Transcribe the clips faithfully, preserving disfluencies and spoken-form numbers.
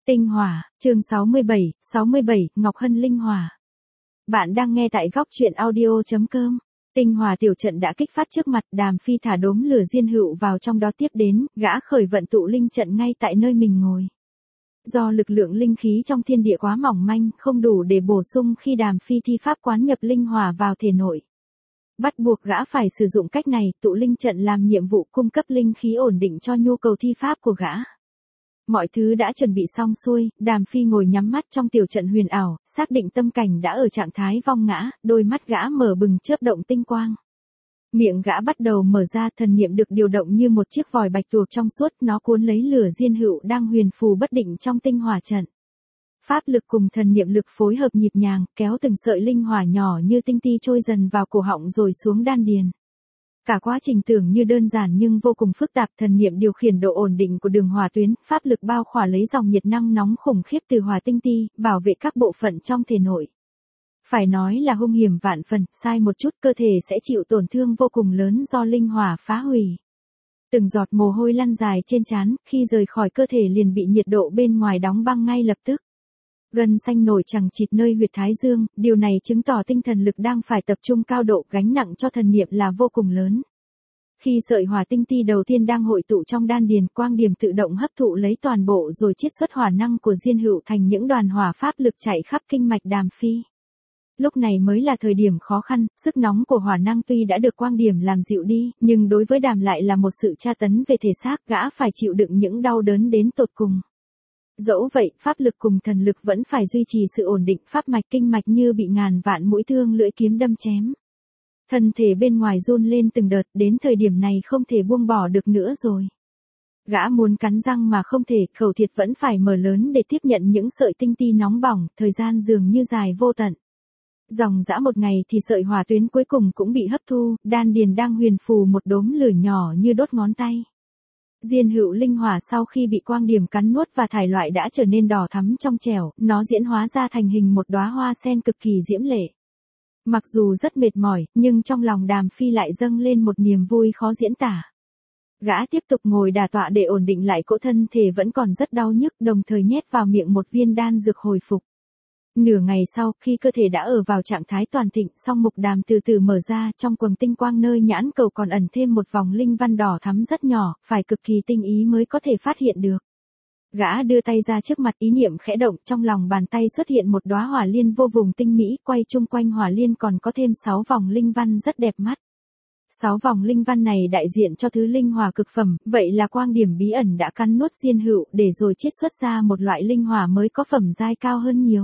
Tinh hỏa, chương sáu mươi bảy, sáu mươi bảy, Ngọc Hân linh hỏa. Bạn đang nghe tại góc truyện audio.com. Tinh hỏa tiểu trận đã kích phát trước mặt, Đàm Phi thả đốm lửa diên hựu vào trong đó tiếp đến, gã khởi vận tụ linh trận ngay tại nơi mình ngồi. Do lực lượng linh khí trong thiên địa quá mỏng manh, không đủ để bổ sung khi Đàm Phi thi pháp quán nhập linh hỏa vào thể nội. Bắt buộc gã phải sử dụng cách này, tụ linh trận làm nhiệm vụ cung cấp linh khí ổn định cho nhu cầu thi pháp của gã. Mọi thứ đã chuẩn bị xong xuôi, Đàm Phi ngồi nhắm mắt trong tiểu trận huyền ảo, xác định tâm cảnh đã ở trạng thái vong ngã, đôi mắt gã mở bừng chớp động tinh quang. Miệng gã bắt đầu mở ra, thần niệm được điều động như một chiếc vòi bạch tuộc trong suốt, nó cuốn lấy lửa diên hựu đang huyền phù bất định trong tinh hỏa trận. Pháp lực cùng thần niệm lực phối hợp nhịp nhàng, kéo từng sợi linh hỏa nhỏ như tinh ti trôi dần vào cổ họng rồi xuống đan điền. Cả quá trình tưởng như đơn giản nhưng vô cùng phức tạp, thần niệm điều khiển độ ổn định của đường hỏa tuyến, pháp lực bao khỏa lấy dòng nhiệt năng nóng khủng khiếp từ hỏa tinh ti, bảo vệ các bộ phận trong thể nội. Phải nói là hung hiểm vạn phần, sai một chút cơ thể sẽ chịu tổn thương vô cùng lớn do linh hỏa phá hủy. Từng giọt mồ hôi lăn dài trên trán, khi rời khỏi cơ thể liền bị nhiệt độ bên ngoài đóng băng ngay lập tức. Gân xanh nổi chằng chịt nơi huyệt thái dương, điều này chứng tỏ tinh thần lực đang phải tập trung cao độ, gánh nặng cho thần niệm là vô cùng lớn. Khi sợi hỏa tinh ti đầu tiên đang hội tụ trong đan điền, quang điểm tự động hấp thụ lấy toàn bộ rồi chiết xuất hỏa năng của diên hựu thành những đoàn hỏa pháp lực chạy khắp kinh mạch Đàm Phi. Lúc này mới là thời điểm khó khăn, sức nóng của hỏa năng tuy đã được quang điểm làm dịu đi, nhưng đối với Đàm lại là một sự tra tấn về thể xác, gã phải chịu đựng những đau đớn đến tột cùng. Dẫu vậy, pháp lực cùng thần lực vẫn phải duy trì sự ổn định, pháp mạch kinh mạch như bị ngàn vạn mũi thương lưỡi kiếm đâm chém. Thân thể bên ngoài run lên từng đợt, đến thời điểm này không thể buông bỏ được nữa rồi. Gã muốn cắn răng mà không thể, khẩu thiệt vẫn phải mở lớn để tiếp nhận những sợi tinh ti nóng bỏng, thời gian dường như dài vô tận. Dòng dã một ngày thì sợi hỏa tuyến cuối cùng cũng bị hấp thu, đan điền đang huyền phù một đốm lửa nhỏ như đốt ngón tay. Diên hựu linh hỏa sau khi bị quang điểm cắn nuốt và thải loại đã trở nên đỏ thắm trong trẻo, nó diễn hóa ra thành hình một đóa hoa sen cực kỳ diễm lệ. Mặc dù rất mệt mỏi, nhưng trong lòng Đàm Phi lại dâng lên một niềm vui khó diễn tả. Gã tiếp tục ngồi đả tọa để ổn định lại cỗ thân thể vẫn còn rất đau nhức, đồng thời nhét vào miệng một viên đan dược hồi phục. Nửa ngày sau, khi cơ thể đã ở vào trạng thái toàn thịnh, song mục Đàm từ từ mở ra, trong quầng tinh quang nơi nhãn cầu còn ẩn thêm một vòng linh văn đỏ thắm rất nhỏ, phải cực kỳ tinh ý mới có thể phát hiện được. Gã đưa tay ra trước mặt, ý niệm khẽ động, trong lòng bàn tay xuất hiện một đóa hỏa liên vô vùng tinh mỹ, quay chung quanh hỏa liên còn có thêm sáu vòng linh văn rất đẹp mắt. Sáu vòng linh văn này đại diện cho thứ linh hỏa cực phẩm, vậy là quang điểm bí ẩn đã cắn nuốt diên hựu để rồi chiết xuất ra một loại linh hỏa mới có phẩm giai cao hơn nhiều.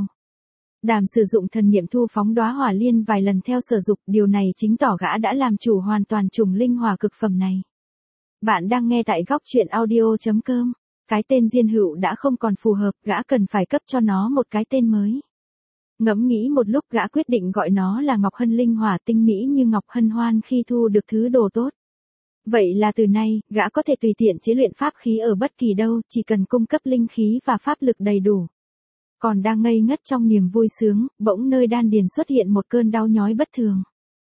Đàm sử dụng thần niệm thu phóng đóa hỏa liên vài lần theo sở dục, điều này chính tỏ gã đã làm chủ hoàn toàn chủng linh hỏa cực phẩm này. Bạn đang nghe tại góc truyện audio.com. Cái tên diên hựu đã không còn phù hợp, gã cần phải cấp cho nó một cái tên mới. Ngẫm nghĩ một lúc, gã quyết định gọi nó là Ngọc Hân linh hỏa, tinh mỹ như ngọc hân hoan khi thu được thứ đồ tốt. Vậy là từ nay, gã có thể tùy tiện chế luyện pháp khí ở bất kỳ đâu, chỉ cần cung cấp linh khí và pháp lực đầy đủ. Còn đang ngây ngất trong niềm vui sướng, bỗng nơi đan điền xuất hiện một cơn đau nhói bất thường.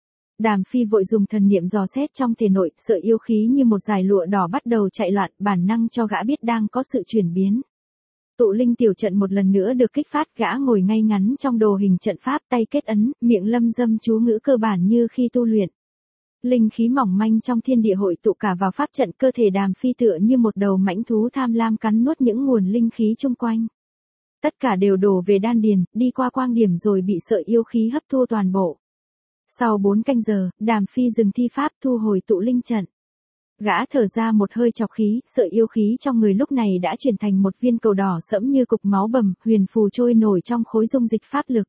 Đàm Phi vội dùng thần niệm dò xét trong thể nội, sợi yêu khí như một dải lụa đỏ bắt đầu chạy loạn, bản năng cho gã biết đang có sự chuyển biến. Tụ linh tiểu trận một lần nữa được kích phát, gã ngồi ngay ngắn trong đồ hình trận pháp, tay kết ấn, miệng lâm dâm chú ngữ cơ bản như khi tu luyện. Linh khí mỏng manh trong thiên địa hội tụ cả vào pháp trận, cơ thể Đàm Phi tựa như một đầu mãnh thú tham lam cắn nuốt những nguồn linh khí chung quanh. Tất cả đều đổ về đan điền, đi qua quang điểm rồi bị sợi yêu khí hấp thu toàn bộ. Sau bốn canh giờ, Đàm Phi dừng thi pháp, thu hồi tụ linh trận. Gã thở ra một hơi trọc khí, sợi yêu khí trong người lúc này đã chuyển thành một viên cầu đỏ sẫm như cục máu bầm, huyền phù trôi nổi trong khối dung dịch pháp lực.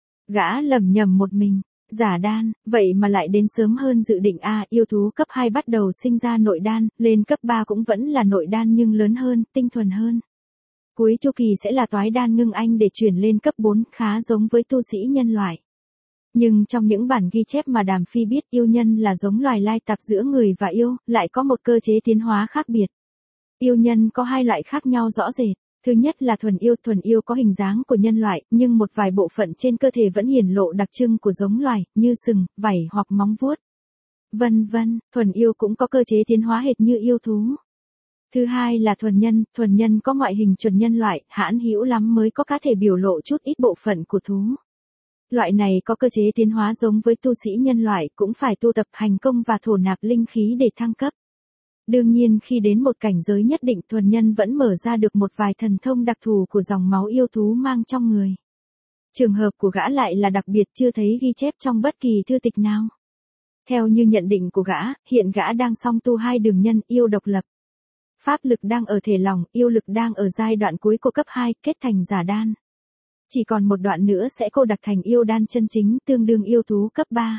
Gã lẩm nhẩm một mình, giả đan, vậy mà lại đến sớm hơn dự định a, yêu thú cấp hai bắt đầu sinh ra nội đan, lên cấp ba cũng vẫn là nội đan nhưng lớn hơn, tinh thuần hơn. Cuối chu kỳ sẽ là toái đan ngưng anh để chuyển lên cấp bốn, khá giống với tu sĩ nhân loại. Nhưng trong những bản ghi chép mà Đàm Phi biết, yêu nhân là giống loài lai tạp giữa người và yêu, lại có một cơ chế tiến hóa khác biệt. Yêu nhân có hai loại khác nhau rõ rệt. Thứ nhất là thuần yêu, thuần yêu có hình dáng của nhân loại, nhưng một vài bộ phận trên cơ thể vẫn hiển lộ đặc trưng của giống loài, như sừng, vảy hoặc móng vuốt. Vân vân, thuần yêu cũng có cơ chế tiến hóa hệt như yêu thú. Thứ hai là thuần nhân, thuần nhân có ngoại hình chuẩn nhân loại, hãn hữu lắm mới có cá thể biểu lộ chút ít bộ phận của thú. Loại này có cơ chế tiến hóa giống với tu sĩ nhân loại, cũng phải tu tập hành công và thổ nạp linh khí để thăng cấp. Đương nhiên khi đến một cảnh giới nhất định thuần nhân vẫn mở ra được một vài thần thông đặc thù của dòng máu yêu thú mang trong người. Trường hợp của gã lại là đặc biệt chưa thấy ghi chép trong bất kỳ thư tịch nào. Theo như nhận định của gã, hiện gã đang song tu hai đường nhân yêu độc lập. Pháp lực đang ở thể lòng, yêu lực đang ở giai đoạn cuối của cấp hai, kết thành giả đan. Chỉ còn một đoạn nữa sẽ cô đặc thành yêu đan chân chính, tương đương yêu thú cấp ba.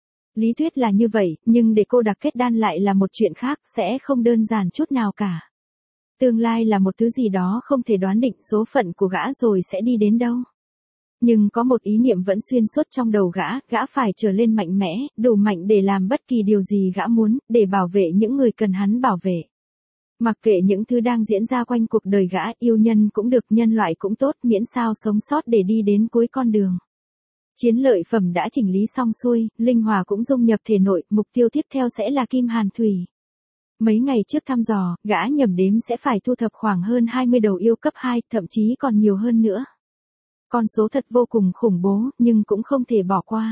Lý thuyết là như vậy, nhưng để cô đặc kết đan lại là một chuyện khác, sẽ không đơn giản chút nào cả. Tương lai là một thứ gì đó không thể đoán định số phận của gã rồi sẽ đi đến đâu. Nhưng có một ý niệm vẫn xuyên suốt trong đầu gã, gã phải trở lên mạnh mẽ, đủ mạnh để làm bất kỳ điều gì gã muốn, để bảo vệ những người cần hắn bảo vệ. Mặc kệ những thứ đang diễn ra quanh cuộc đời gã, yêu nhân cũng được, nhân loại cũng tốt, miễn sao sống sót để đi đến cuối con đường. Chiến lợi phẩm đã chỉnh lý xong xuôi, linh hỏa cũng dung nhập thể nội, mục tiêu tiếp theo sẽ là kim hàn thủy. Mấy ngày trước thăm dò, gã nhẩm đếm sẽ phải thu thập khoảng hơn hai mươi đầu yêu cấp hai, thậm chí còn nhiều hơn nữa. Con số thật vô cùng khủng bố, nhưng cũng không thể bỏ qua.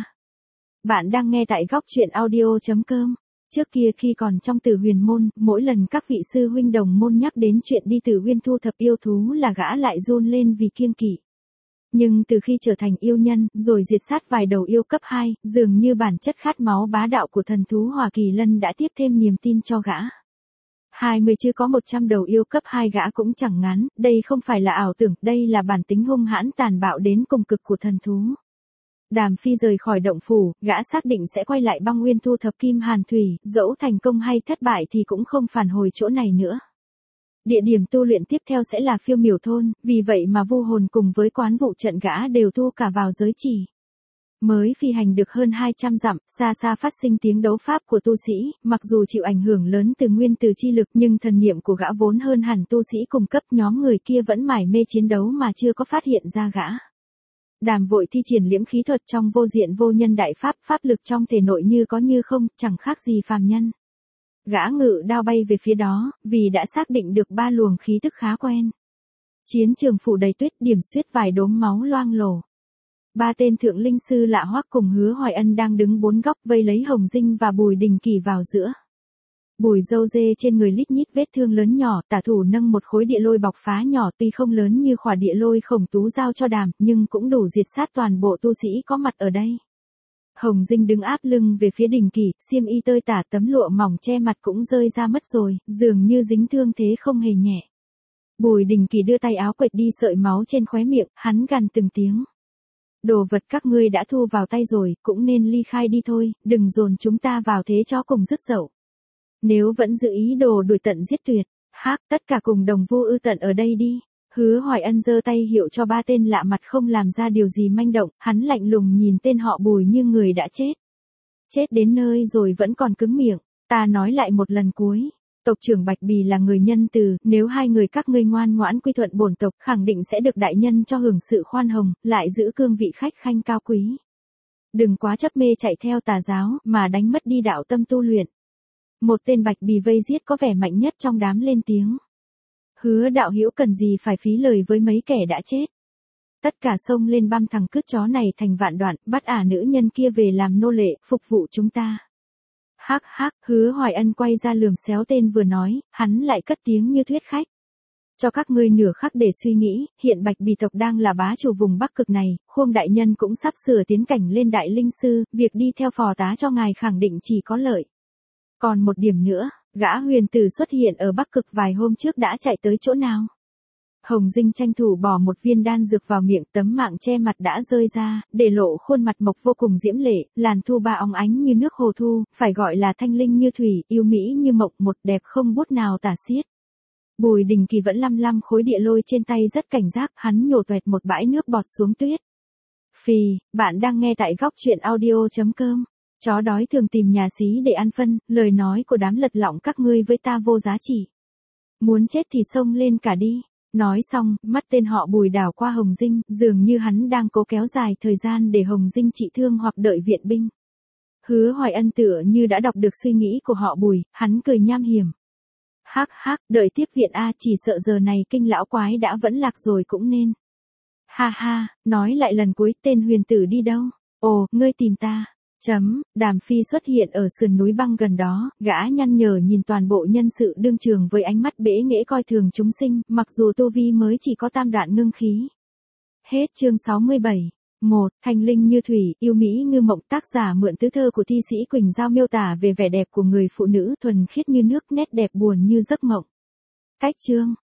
Bạn đang nghe tại góc truyện audio chấm com. Trước kia khi còn trong Tử Huyền môn, mỗi lần các vị sư huynh đồng môn nhắc đến chuyện đi Tử Huyền thu thập yêu thú là gã lại run lên vì kiêng kỵ. Nhưng từ khi trở thành yêu nhân, rồi diệt sát vài đầu yêu cấp hai, dường như bản chất khát máu bá đạo của thần thú Hỏa Kỳ Lân đã tiếp thêm niềm tin cho gã. hai mươi chứ có một trăm đầu yêu cấp hai gã cũng chẳng ngán, đây không phải là ảo tưởng, đây là bản tính hung hãn tàn bạo đến cùng cực của thần thú. Đàm Phi rời khỏi động phủ, gã xác định sẽ quay lại băng nguyên thu thập kim hàn thủy, dẫu thành công hay thất bại thì cũng không phản hồi chỗ này nữa. Địa điểm tu luyện tiếp theo sẽ là Phiêu Miểu thôn, vì vậy mà Vu Hồn cùng với quán vụ trận gã đều thu cả vào giới chỉ. Mới phi hành được hơn hai trăm dặm, xa xa phát sinh tiếng đấu pháp của tu sĩ, mặc dù chịu ảnh hưởng lớn từ nguyên từ chi lực nhưng thần niệm của gã vốn hơn hẳn tu sĩ cùng cấp, nhóm người kia vẫn mải mê chiến đấu mà chưa có phát hiện ra gã. Đàm vội thi triển liễm khí thuật trong vô diện vô nhân đại pháp, pháp lực trong thể nội như có như không, chẳng khác gì phàm nhân. Gã ngự đao bay về phía đó, vì đã xác định được ba luồng khí tức khá quen. Chiến trường phủ đầy tuyết, điểm xuyết vài đốm máu loang lổ. Ba tên thượng linh sư lạ hoắc cùng Hứa Hoài Ân đang đứng bốn góc vây lấy Hồng Dinh và Bùi Đình Kỳ vào giữa. Bùi râu dê trên người lít nhít vết thương lớn nhỏ, tả thủ nâng một khối địa lôi bọc phá nhỏ tuy không lớn như khỏa địa lôi Khổng Tú giao cho Đàm, nhưng cũng đủ diệt sát toàn bộ tu sĩ có mặt ở đây. Hồng Dinh đứng áp lưng về phía Đình Kỳ, xiêm y tơi tả, tấm lụa mỏng che mặt cũng rơi ra mất rồi, dường như dính thương thế không hề nhẹ. Bùi Đình Kỳ đưa tay áo quệt đi sợi máu trên khóe miệng, hắn gằn từng tiếng. Đồ vật các ngươi đã thu vào tay rồi, cũng nên ly khai đi thôi, đừng dồn chúng ta vào thế cho cùng dứt dậu. Nếu vẫn giữ ý đồ đuổi tận giết tuyệt, hắc, tất cả cùng đồng vu ư tận ở đây đi. Hứa Hoài Ân giơ tay hiệu cho ba tên lạ mặt không làm ra điều gì manh động, hắn lạnh lùng nhìn tên họ Bùi như người đã chết. Chết đến nơi rồi vẫn còn cứng miệng, ta nói lại một lần cuối. Tộc trưởng Bạch Bì là người nhân từ, nếu hai người các ngươi ngoan ngoãn quy thuận bổn tộc, khẳng định sẽ được đại nhân cho hưởng sự khoan hồng, lại giữ cương vị khách khanh cao quý. Đừng quá chấp mê chạy theo tà giáo, mà đánh mất đi đạo tâm tu luyện. Một tên Bạch Bì vây giết có vẻ mạnh nhất trong đám lên tiếng. Hứa đạo hữu cần gì phải phí lời với mấy kẻ đã chết. Tất cả xông lên băm thằng cướp chó này thành vạn đoạn, bắt ả nữ nhân kia về làm nô lệ, phục vụ chúng ta. Hắc hắc, Hứa Hoài Ân quay ra lườm xéo tên vừa nói, hắn lại cất tiếng như thuyết khách. Cho các ngươi nửa khắc để suy nghĩ, hiện Bạch Bì tộc đang là bá chủ vùng Bắc Cực này, Khuông đại nhân cũng sắp sửa tiến cảnh lên đại linh sư, việc đi theo phò tá cho ngài khẳng định chỉ có lợi. Còn một điểm nữa, gã huyền tử xuất hiện ở Bắc Cực vài hôm trước đã chạy tới chỗ nào? Hồng Dinh tranh thủ bỏ một viên đan dược vào miệng, tấm mạng che mặt đã rơi ra, để lộ khuôn mặt mộc vô cùng diễm lệ, làn thu ba óng ánh như nước hồ thu, phải gọi là thanh linh như thủy, yêu mỹ như mộng, một đẹp không bút nào tả xiết. Bùi Đình Kỳ vẫn lăm lăm khối địa lôi trên tay rất cảnh giác, hắn nhổ toẹt một bãi nước bọt xuống tuyết. Phì, bạn đang nghe tại góc truyện audio chấm com. Chó đói thường tìm nhà xí để ăn phân, lời nói của đám lật lọng các ngươi với ta vô giá trị. Muốn chết thì xông lên cả đi. Nói xong, mắt tên họ Bùi đảo qua Hồng Dinh, dường như hắn đang cố kéo dài thời gian để Hồng Dinh trị thương hoặc đợi viện binh. Hứa Hoài Ân tựa như đã đọc được suy nghĩ của họ Bùi, hắn cười nham hiểm. Hắc hắc, đợi tiếp viện a, chỉ sợ giờ này kinh lão quái đã vẫn lạc rồi cũng nên. Ha ha, nói lại lần cuối, tên huyền tử đi đâu? Ồ, ngươi tìm ta. Chấm, Đàm Phi xuất hiện ở sườn núi băng gần đó, gã nhăn nhở nhìn toàn bộ nhân sự đương trường với ánh mắt bẽ nghễ coi thường chúng sinh, mặc dù tu vi mới chỉ có tam đoạn ngưng khí. Hết chương sáu mươi bảy. một. Thanh linh như thủy, yêu mỹ ngư mộng, tác giả mượn tứ thơ của thi sĩ Quỳnh Giao miêu tả về vẻ đẹp của người phụ nữ thuần khiết như nước, nét đẹp buồn như giấc mộng. Cách chương